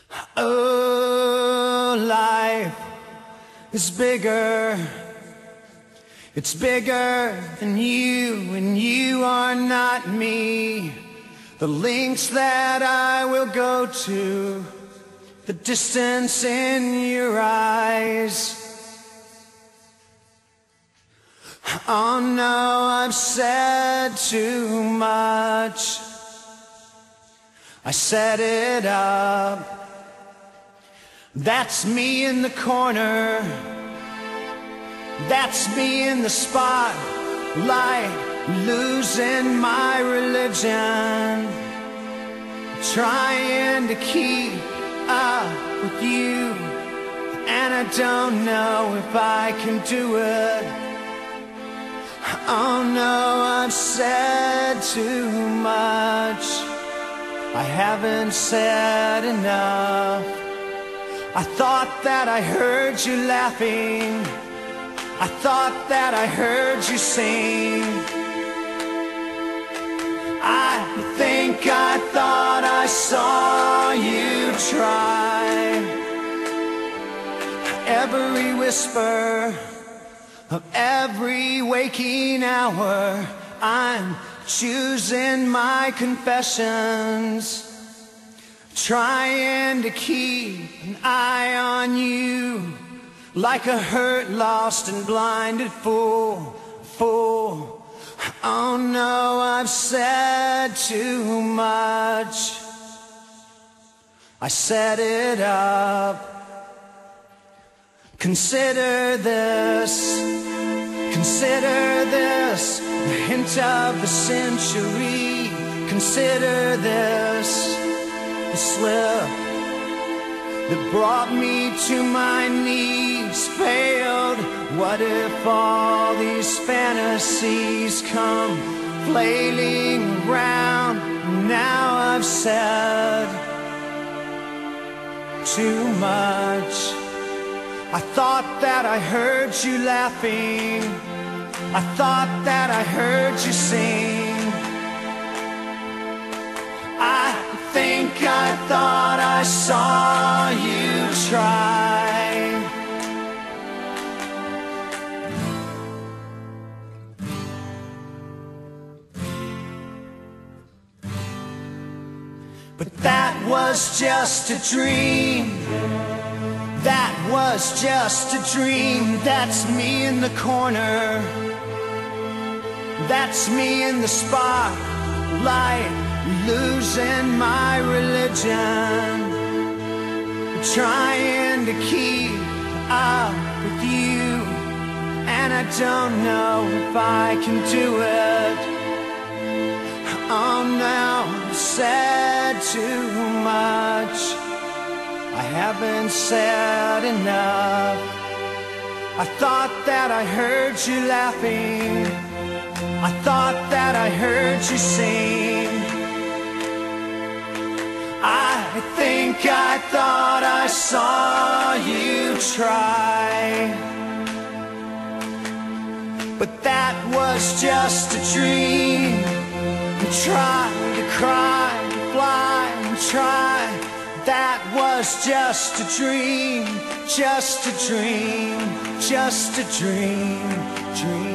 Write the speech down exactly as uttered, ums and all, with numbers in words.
Oh, life is bigger. It's bigger than you, and you are not me. The lengths that I will go to, the distance in your eyes. Oh no, I've said too much. I set it up. That's me in the corner. That's me in the spotlight, losing my religion, trying to keep up with you, and I don't know if I can do it. Oh no, I've said too much. I haven't said enough. I thought that I heard you laughing. I thought that I heard you sing. I think I thought I saw you try. Every whisper of every waking hour, I'm choosing my confessions, trying to keep an eye on you, like a hurt, lost and blinded fool, fool. Oh no, I've said too much. I set it up. Consider this, consider this, the hint of the century. Consider this, the slip that brought me to my knees failed. What if all these fantasies come flailing around? Now I've said too much. I thought that I heard you laughing. I thought that I heard you sing. I think I thought I saw you try. But that was just a dream. That was just a dream. That's me in the corner. That's me in the spotlight, losing my religion, trying to keep up with you, and I don't know if I can do it. Oh no, I've said too much. I haven't said enough. I thought that I heard you laughing. I thought that I heard you sing. I think I thought I saw you try. But that was just a dream. And try to cry, to fly and try. That was just a dream, just a dream, just a dream, dream.